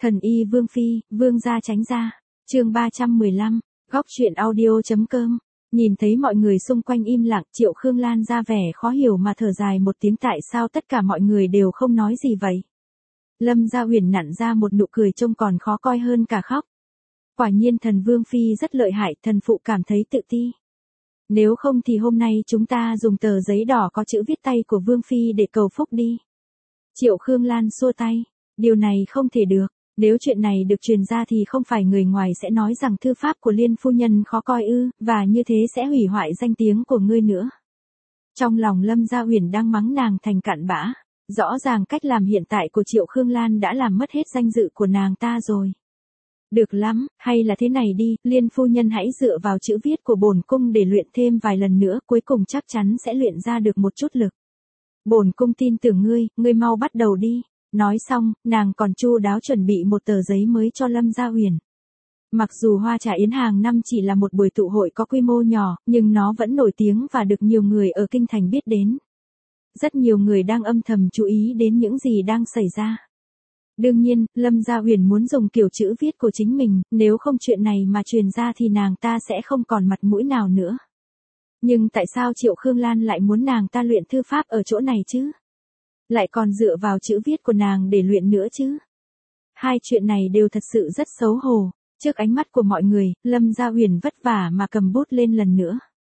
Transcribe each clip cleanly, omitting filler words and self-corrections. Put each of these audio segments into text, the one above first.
Thần y Vương Phi, Vương gia tránh ra. Chương 315, góc truyện audio.com. Nhìn thấy mọi người xung quanh im lặng, Triệu Khương Lan ra vẻ khó hiểu mà thở dài một tiếng, tại sao tất cả mọi người đều không nói gì vậy. Lâm Gia Huyền nặn ra một nụ cười trông còn khó coi hơn cả khóc. Quả nhiên thần Vương Phi rất lợi hại, thần phụ cảm thấy tự ti. Nếu không thì hôm nay chúng ta dùng tờ giấy đỏ có chữ viết tay của Vương Phi để cầu phúc đi. Triệu Khương Lan xua tay, điều này không thể được. Nếu chuyện này được truyền ra thì không phải người ngoài sẽ nói rằng thư pháp của Liên phu nhân khó coi ư, và như thế sẽ hủy hoại danh tiếng của ngươi nữa. Trong lòng Lâm Gia Huyền đang mắng nàng thành cặn bã, rõ ràng cách làm hiện tại của Triệu Khương Lan đã làm mất hết danh dự của nàng ta rồi. Được lắm, hay là thế này đi, Liên phu nhân hãy dựa vào chữ viết của bổn cung để luyện thêm vài lần nữa, cuối cùng chắc chắn sẽ luyện ra được một chút lực. Bổn cung tin tưởng ngươi, ngươi mau bắt đầu đi. Nói xong, nàng còn chu đáo chuẩn bị một tờ giấy mới cho Lâm Gia Huyền. Mặc dù Hoa Trà Yến hàng năm chỉ là một buổi tụ hội có quy mô nhỏ, nhưng nó vẫn nổi tiếng và được nhiều người ở Kinh Thành biết đến. Rất nhiều người đang âm thầm chú ý đến những gì đang xảy ra. Đương nhiên, Lâm Gia Huyền muốn dùng kiểu chữ viết của chính mình, nếu không chuyện này mà truyền ra thì nàng ta sẽ không còn mặt mũi nào nữa. Nhưng tại sao Triệu Khương Lan lại muốn nàng ta luyện thư pháp ở chỗ này chứ? Lại còn dựa vào chữ viết của nàng để luyện nữa chứ. Hai chuyện này đều thật sự rất xấu hổ. Trước ánh mắt của mọi người, Lâm Gia Huyền vất vả mà cầm bút lên lần nữa.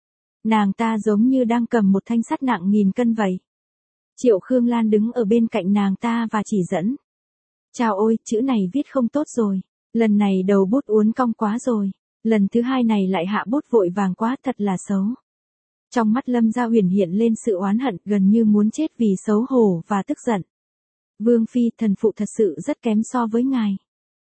Nàng ta giống như đang cầm một thanh sắt nặng 1000 cân vậy. Triệu Khương Lan đứng ở bên cạnh nàng ta và chỉ dẫn. Chào ôi, chữ này viết không tốt rồi. Lần này đầu bút uốn cong quá rồi. Lần thứ hai này lại hạ bút vội vàng quá, thật là xấu. Trong mắt Lâm Gia Huyền hiện lên sự oán hận, gần như muốn chết vì xấu hổ và tức giận. Vương Phi, thần phụ thật sự rất kém so với ngài.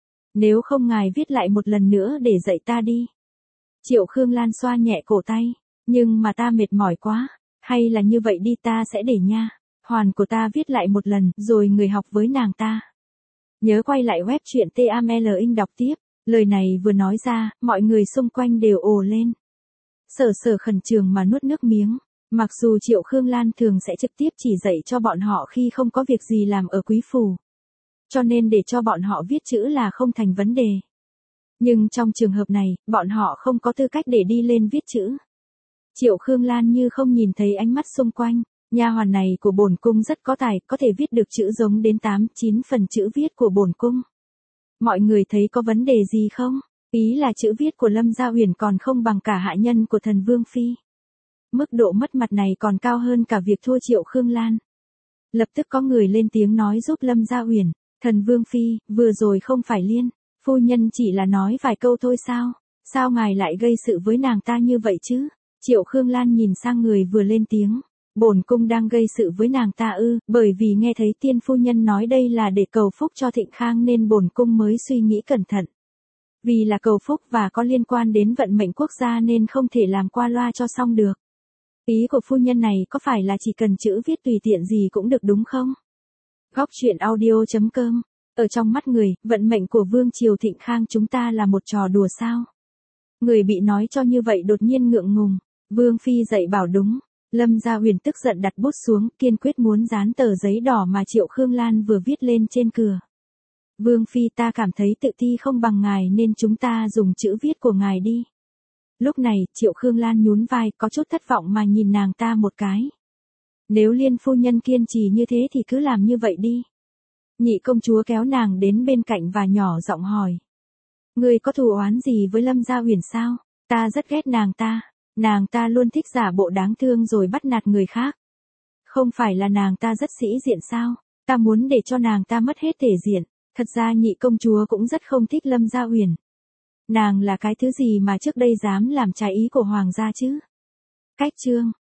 Nếu không ngài viết lại một lần nữa để dạy ta đi. Triệu Khương Lan xoa nhẹ cổ tay. Nhưng mà ta mệt mỏi quá. Hay là như vậy đi, ta sẽ để nha. Hoàn của ta viết lại một lần, rồi người học với nàng ta. Nhớ quay lại web truyện TAMLIN đọc tiếp. Lời này vừa nói ra, mọi người xung quanh đều ồ lên. Sở khẩn trương mà nuốt nước miếng. Mặc dù Triệu Khương Lan thường sẽ trực tiếp chỉ dạy cho bọn họ khi không có việc gì làm ở quý phủ. Cho nên để cho bọn họ viết chữ là không thành vấn đề. Nhưng trong trường hợp này, bọn họ không có tư cách để đi lên viết chữ. Triệu Khương Lan như không nhìn thấy ánh mắt xung quanh. Nha hoàn này của bổn cung rất có tài, có thể viết được chữ giống đến 8-9 phần chữ viết của bổn cung. Mọi người thấy có vấn đề gì không? Ý là chữ viết của Lâm Gia Huyền còn không bằng cả hạ nhân của thần Vương Phi. Mức độ mất mặt này còn cao hơn cả việc thua Triệu Khương Lan. Lập tức có người lên tiếng nói giúp Lâm Gia Huyền. Thần Vương Phi, vừa rồi không phải Liên phu nhân chỉ là nói vài câu thôi sao? Sao ngài lại gây sự với nàng ta như vậy chứ? Triệu Khương Lan nhìn sang người vừa lên tiếng. Bổn cung đang gây sự với nàng ta ư? Bởi vì nghe thấy tiên phu nhân nói đây là để cầu phúc cho Thịnh Khang nên bổn cung mới suy nghĩ cẩn thận. Vì là cầu phúc và có liên quan đến vận mệnh quốc gia nên không thể làm qua loa cho xong được. Ý của phu nhân này có phải là chỉ cần chữ viết tùy tiện gì cũng được đúng không? Góc truyện audio.com. Ở trong mắt người, vận mệnh của Vương Triều Thịnh Khang chúng ta là một trò đùa sao? Người bị nói cho như vậy đột nhiên ngượng ngùng. Vương Phi dạy bảo đúng. Lâm Gia Huyền tức giận đặt bút xuống, kiên quyết muốn dán tờ giấy đỏ mà Triệu Khương Lan vừa viết lên trên cửa. Vương Phi, ta cảm thấy tự ti không bằng ngài nên chúng ta dùng chữ viết của ngài đi. Lúc này, Triệu Khương Lan nhún vai, có chút thất vọng mà nhìn nàng ta một cái. Nếu Liên phu nhân kiên trì như thế thì cứ làm như vậy đi. Nhị công chúa kéo nàng đến bên cạnh và nhỏ giọng hỏi. Ngươi có thù oán gì với Lâm Gia Huyền sao? Ta rất ghét nàng ta. Nàng ta luôn thích giả bộ đáng thương rồi bắt nạt người khác. Không phải là nàng ta rất sĩ diện sao? Ta muốn để cho nàng ta mất hết thể diện. Thật ra nhị công chúa cũng rất không thích Lâm Gia Huyền. Nàng là cái thứ gì mà trước đây dám làm trái ý của hoàng gia chứ? Cách chương.